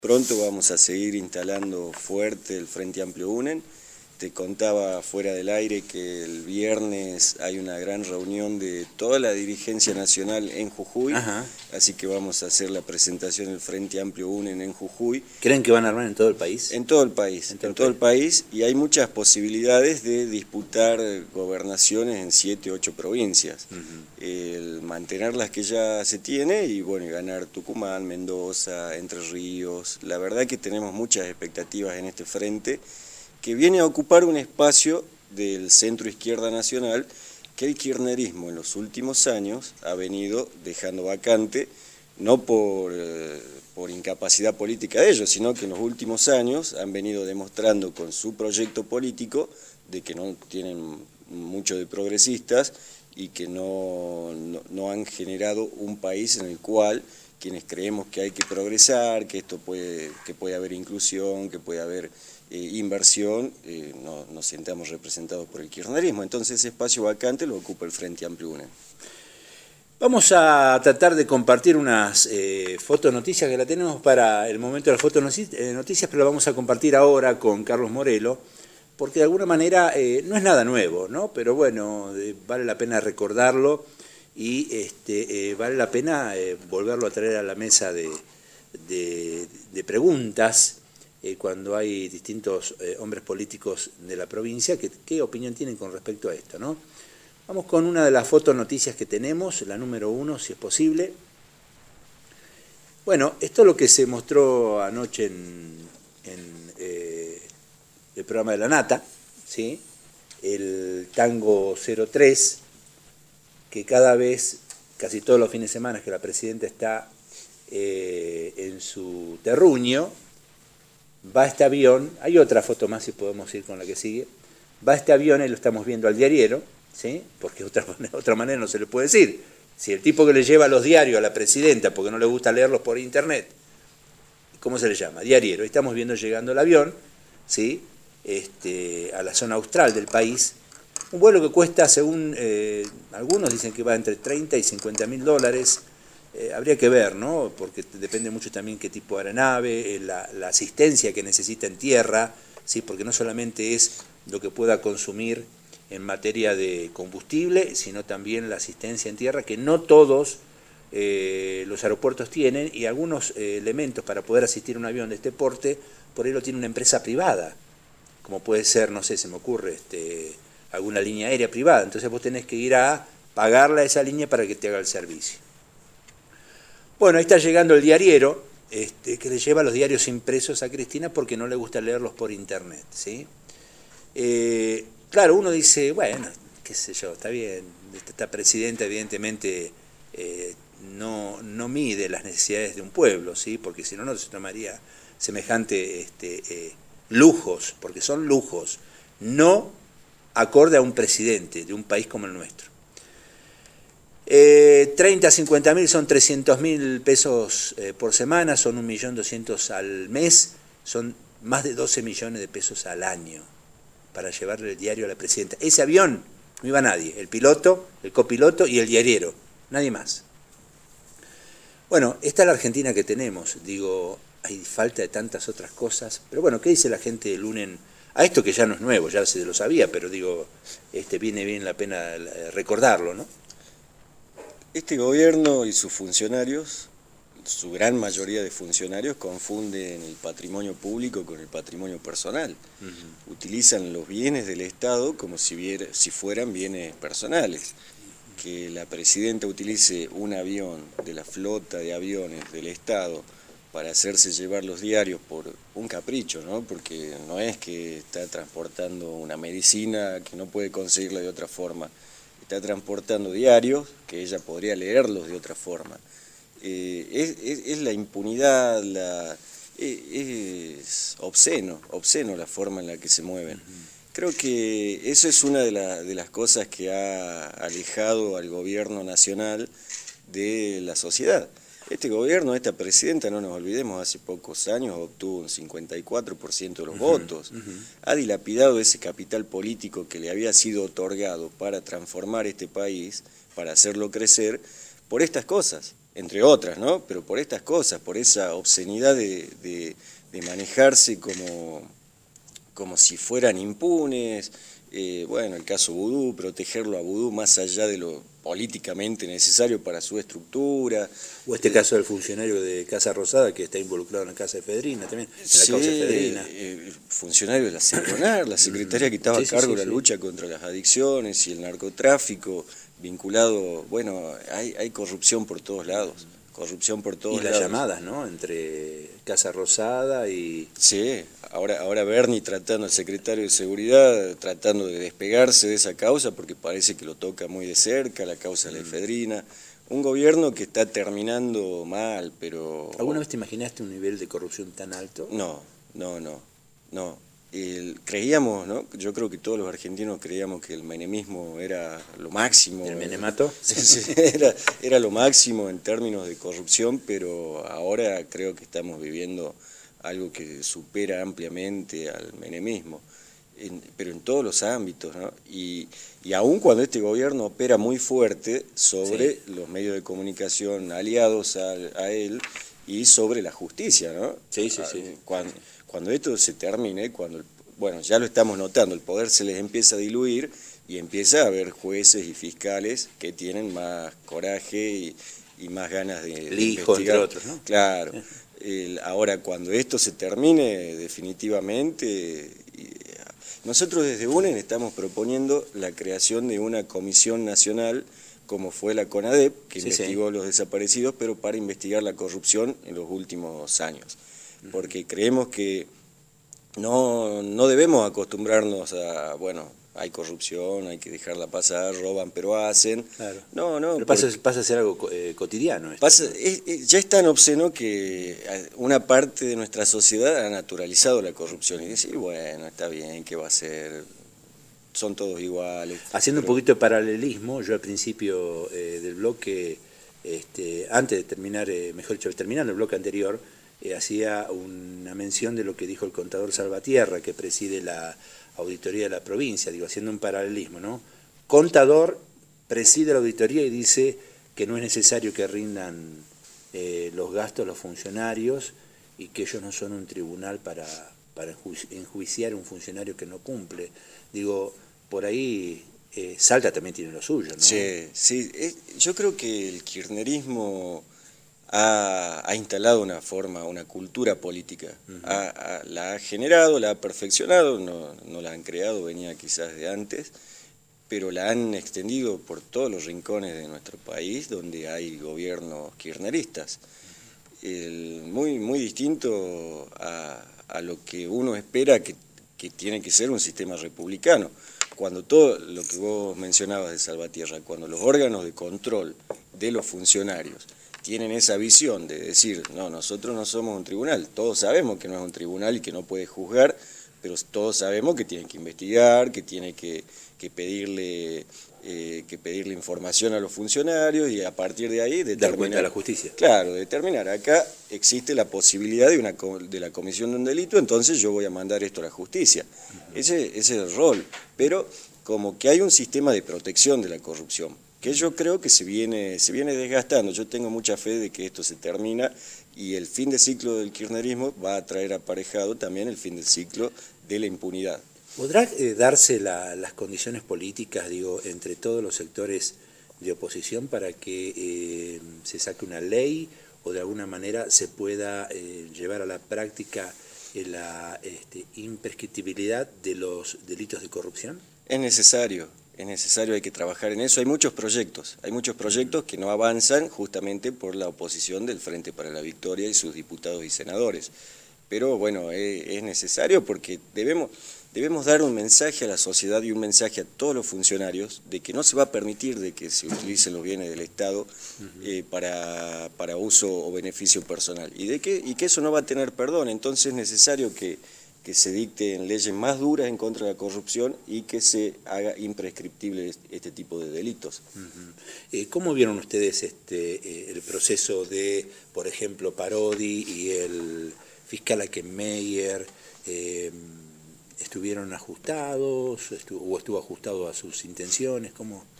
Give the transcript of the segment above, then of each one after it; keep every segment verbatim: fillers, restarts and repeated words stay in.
Pronto vamos a seguir instalando fuerte el Frente Amplio UNEN. Te contaba fuera del aire que el viernes hay una gran reunión de toda la dirigencia nacional en Jujuy. Ajá. Así que vamos a hacer la presentación del Frente Amplio UNEN en Jujuy. ¿Creen que van a armar en todo el país? En todo el país, en todo, en todo el, país. el país, y hay muchas posibilidades de disputar gobernaciones en siete, ocho provincias. Uh-huh. El mantener las que ya se tiene y bueno, ganar Tucumán, Mendoza, Entre Ríos. La verdad que tenemos muchas expectativas en este frente, que viene a ocupar un espacio del centro izquierda nacional que el kirchnerismo en los últimos años ha venido dejando vacante, no por, eh, por incapacidad política de ellos, sino que en los últimos años han venido demostrando con su proyecto político de que no tienen mucho de progresistas y que no, no, no han generado un país en el cual quienes creemos que hay que progresar, que esto puede, que puede haber inclusión, que puede haber eh, inversión, eh, no, nos sintamos representados por el kirchnerismo. Entonces ese espacio vacante lo ocupa el Frente Amplio UNEN. Vamos a tratar de compartir unas eh, fotonoticias que la tenemos para el momento de las fotonoticias, pero la vamos a compartir ahora con Carlos Morelo, porque de alguna manera eh, no es nada nuevo, ¿no? Pero bueno, eh, vale la pena recordarlo. Y este, eh, vale la pena eh, volverlo a traer a la mesa de, de, de preguntas eh, cuando hay distintos eh, hombres políticos de la provincia que qué opinión tienen con respecto a esto, ¿no? Vamos con una de las fotonoticias que tenemos, la número uno, si es posible. Bueno, esto es lo que se mostró anoche en, en eh, el programa de La Nata, ¿sí? El Tango cero tres, que cada vez, casi todos los fines de semana que la presidenta está eh, en su terruño, va este avión, hay otra foto más si podemos ir con la que sigue, va este avión, ahí lo estamos viendo al diariero, ¿sí? Porque de otra, otra manera no se le puede decir. Si el tipo que le lleva los diarios a la presidenta porque no le gusta leerlos por internet, ¿cómo se le llama? Diariero. Ahí estamos viendo llegando el avión, ¿sí? Este, a la zona austral del país. Un vuelo que cuesta, según eh, algunos dicen que va entre treinta y cincuenta mil dólares, eh, habría que ver, ¿no? Porque depende mucho también qué tipo de aeronave, eh, la, la asistencia que necesita en tierra, ¿sí? Porque no solamente es lo que pueda consumir en materia de combustible, sino también la asistencia en tierra, que no todos eh, los aeropuertos tienen, y algunos eh, elementos para poder asistir a un avión de este porte, por ahí lo tiene una empresa privada, como puede ser, no sé, se me ocurre, este... alguna línea aérea privada, entonces vos tenés que ir a pagarle a esa línea para que te haga el servicio. Bueno, ahí está llegando el diariero, este, que le lleva los diarios impresos a Cristina porque no le gusta leerlos por internet, ¿sí? Eh, claro, uno dice, bueno, qué sé yo, está bien, esta presidenta evidentemente eh, no, no mide las necesidades de un pueblo, ¿sí? Porque si no, no se tomaría semejante este, eh, lujos, porque son lujos, no acorde a un presidente de un país como el nuestro. Eh, treinta a cincuenta mil son trescientos mil pesos eh, por semana, son un millón doscientos al mes, son más de doce millones de pesos al año para llevarle el diario a la presidenta. Ese avión no iba nadie, el piloto, el copiloto y el diariero, nadie más. Bueno, esta es la Argentina que tenemos, digo, hay falta de tantas otras cosas, pero bueno, ¿qué dice la gente del UNEN? A esto que ya no es nuevo, ya se lo sabía, pero digo, este viene bien la pena recordarlo, ¿no? Este gobierno y sus funcionarios, su gran mayoría de funcionarios, confunden el patrimonio público con el patrimonio personal. Uh-huh. Utilizan los bienes del Estado como si, viera, si fueran bienes personales. Que la presidenta utilice un avión de la flota de aviones del Estado para hacerse llevar los diarios por un capricho, ¿no? Porque no es que está transportando una medicina que no puede conseguirla de otra forma, está transportando diarios que ella podría leerlos de otra forma. Eh, es, es, es la impunidad, la, es, es obsceno, obsceno la forma en la que se mueven. Uh-huh. Creo que eso es una de, la, de las cosas que ha alejado al gobierno nacional de la sociedad. Este gobierno, esta presidenta, no nos olvidemos, hace pocos años obtuvo un cincuenta y cuatro por ciento de los uh-huh, votos. Uh-huh. Ha dilapidado ese capital político que le había sido otorgado para transformar este país, para hacerlo crecer, por estas cosas. entre otras, ¿no? Pero por estas cosas, por esa obscenidad de, de, de manejarse como, como si fueran impunes, eh, bueno, el caso Vudú, protegerlo a Vudú más allá de lo políticamente necesario para su estructura. O este eh, caso del funcionario de Casa Rosada que está involucrado en la casa de Fedrina también, en la sí, causa de Fedrina. Eh, funcionario de la Seconar, la secretaria que estaba sí, a cargo sí, sí, de la sí. lucha contra las adicciones y el narcotráfico, vinculado, bueno, hay, hay corrupción por todos lados. Corrupción por todos lados. Y las lados. llamadas, ¿no? Entre Casa Rosada y... Sí, ahora, ahora Bernie tratando, el secretario de Seguridad, tratando de despegarse de esa causa porque parece que lo toca muy de cerca, la causa de la efedrina. Un gobierno que está terminando mal, pero... ¿Alguna vez te imaginaste un nivel de corrupción tan alto? No, no, no, no. El, creíamos, ¿no? Yo creo que todos los argentinos creíamos que el menemismo era lo máximo. ¿El menemato? era, era lo máximo en términos de corrupción, pero ahora creo que estamos viviendo algo que supera ampliamente al menemismo, en, pero en todos los ámbitos, ¿no? Y, y aun cuando este gobierno opera muy fuerte sobre sí. los medios de comunicación aliados a, a él y sobre la justicia, ¿no? Sí, sí, sí. Cuando, Cuando esto se termine, cuando, bueno, ya lo estamos notando, el poder se les empieza a diluir y empieza a haber jueces y fiscales que tienen más coraje y, y más ganas de, de Lijo, investigar. Entre otros, ¿no? Claro. El, ahora, cuando esto se termine definitivamente, nosotros desde UNEN estamos proponiendo la creación de una comisión nacional como fue la CONADEP, que sí, investigó sí. los desaparecidos, pero para investigar la corrupción en los últimos años. Porque creemos que no, no debemos acostumbrarnos a, bueno, hay corrupción, hay que dejarla pasar, roban pero hacen. Claro. No, no. Pero pasa, pasa a ser algo eh, cotidiano. Esto, pasa, ¿no? es, es, ya es tan obsceno que una parte de nuestra sociedad ha naturalizado la corrupción y decir, bueno, está bien, ¿qué va a ser? Son todos iguales. Haciendo pero... un poquito de paralelismo, yo al principio eh, del bloque, este, antes de terminar, eh, mejor dicho, terminando el bloque anterior, Eh, hacía una mención de lo que dijo el contador Salvatierra, que preside la auditoría de la provincia, digo, haciendo un paralelismo, ¿no? Contador preside la auditoría y dice que no es necesario que rindan eh, los gastos los funcionarios y que ellos no son un tribunal para, para enjuiciar a un funcionario que no cumple. Digo, por ahí eh, Salta también tiene lo suyo, ¿no? Sí, sí, es, yo creo que el kirchnerismo Ha, ha instalado una forma, una cultura política, uh-huh. ha, ha, la ha generado, la ha perfeccionado, no, no la han creado, venía quizás de antes, pero la han extendido por todos los rincones de nuestro país donde hay gobiernos kirchneristas. El, muy, muy distinto a, a lo que uno espera que, que tiene que ser un sistema republicano. Cuando todo lo que vos mencionabas de Salvatierra, cuando los órganos de control de los funcionarios tienen esa visión de decir, no, nosotros no somos un tribunal, todos sabemos que no es un tribunal y que no puede juzgar, pero todos sabemos que tienen que investigar, que tiene que, que pedirle eh, que pedirle información a los funcionarios y a partir de ahí determinar. Dar cuenta a la justicia. Claro, determinar, acá existe la posibilidad de, una, de la comisión de un delito, entonces yo voy a mandar esto a la justicia. Uh-huh. Ese, ese es el rol, pero como que hay un sistema de protección de la corrupción, que yo creo que se viene, se viene desgastando. Yo tengo mucha fe de que esto se termina y el fin de ciclo del kirchnerismo va a traer aparejado también el fin del ciclo de la impunidad. ¿Podrá eh, darse la, las condiciones políticas, digo, entre todos los sectores de oposición para que eh, se saque una ley o de alguna manera se pueda eh, llevar a la práctica eh, la este, imprescriptibilidad de los delitos de corrupción? Es necesario. Es necesario, hay que trabajar en eso. Hay muchos proyectos, hay muchos proyectos que no avanzan justamente por la oposición del Frente para la Victoria y sus diputados y senadores. Pero bueno, es, es necesario porque debemos, debemos dar un mensaje a la sociedad y un mensaje a todos los funcionarios de que no se va a permitir de que se utilicen los bienes del Estado eh, para, para uso o beneficio personal y, de que, y que eso no va a tener perdón. Entonces es necesario que que se dicten leyes más duras en contra de la corrupción y que se haga imprescriptible este tipo de delitos. Uh-huh. eh, ¿Cómo vieron ustedes este, eh, el proceso de, por ejemplo, Parodi y el fiscal Ackenmeyer? Eh, ¿Estuvieron ajustados estuvo, o estuvo ajustado a sus intenciones? ¿Cómo?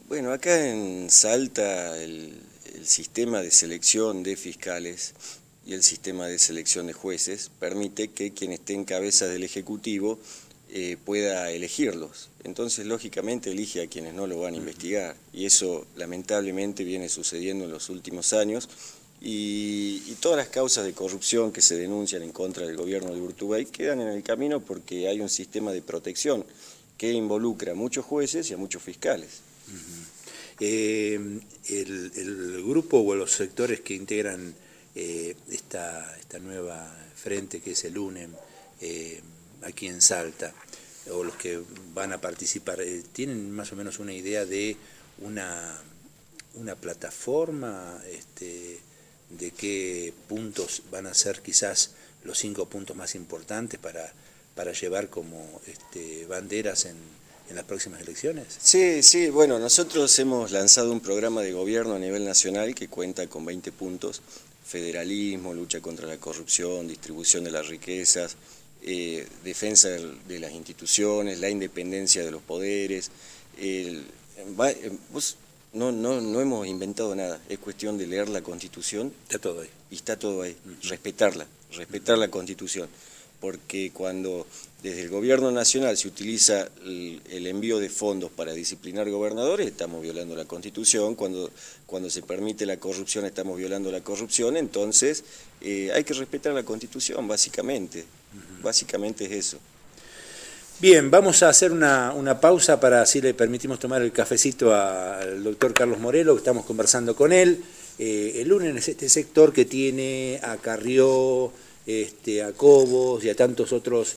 Bueno, acá en Salta el, el sistema de selección de fiscales y el sistema de selección de jueces permite que quien esté en cabeza del Ejecutivo eh, pueda elegirlos. Entonces, lógicamente, elige a quienes no lo van a investigar. Y eso, lamentablemente, viene sucediendo en los últimos años. Y, y todas las causas de corrupción que se denuncian en contra del gobierno de Urtubey quedan en el camino porque hay un sistema de protección que involucra a muchos jueces y a muchos fiscales. Uh-huh. eh, el, el grupo o los sectores que integran eh, esta, esta nueva frente que es el U N E M, eh, aquí en Salta, o los que van a participar, eh, ¿tienen más o menos una idea de una, una plataforma, este, de qué puntos van a ser quizás los cinco puntos más importantes para, para llevar como este, banderas en, en las próximas elecciones? Sí, sí, bueno, nosotros hemos lanzado un programa de gobierno a nivel nacional que cuenta con veinte puntos: federalismo, lucha contra la corrupción, distribución de las riquezas, eh, defensa de las instituciones, la independencia de los poderes. El, va, vos, no, no, no hemos inventado nada, es cuestión de leer la Constitución. Está todo ahí. Y está todo ahí, uh-huh. respetarla, respetar uh-huh. la Constitución. Porque cuando desde el gobierno nacional se utiliza el, el envío de fondos para disciplinar gobernadores, estamos violando la Constitución. Cuando, cuando se permite la corrupción, estamos violando la corrupción. Entonces, eh, hay que respetar la Constitución, básicamente. Uh-huh. Básicamente es eso. Bien, vamos a hacer una, una pausa para así le permitimos tomar el cafecito al doctor Carlos Morelo, que estamos conversando con él. Eh, el U N E M es este sector que tiene a Carrió, este, a Cobos y a tantos otros